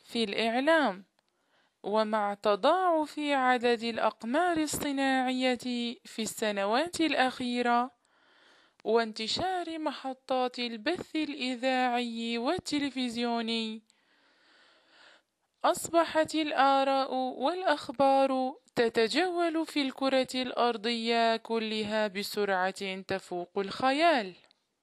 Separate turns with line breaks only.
في الإعلام، ومع تضاعف عدد الأقمار الصناعية في السنوات الأخيرة وانتشار محطات البث الإذاعي والتلفزيوني، أصبحت الآراء والأخبار تتجول في الكرة الأرضية كلها بسرعة تفوق الخيال.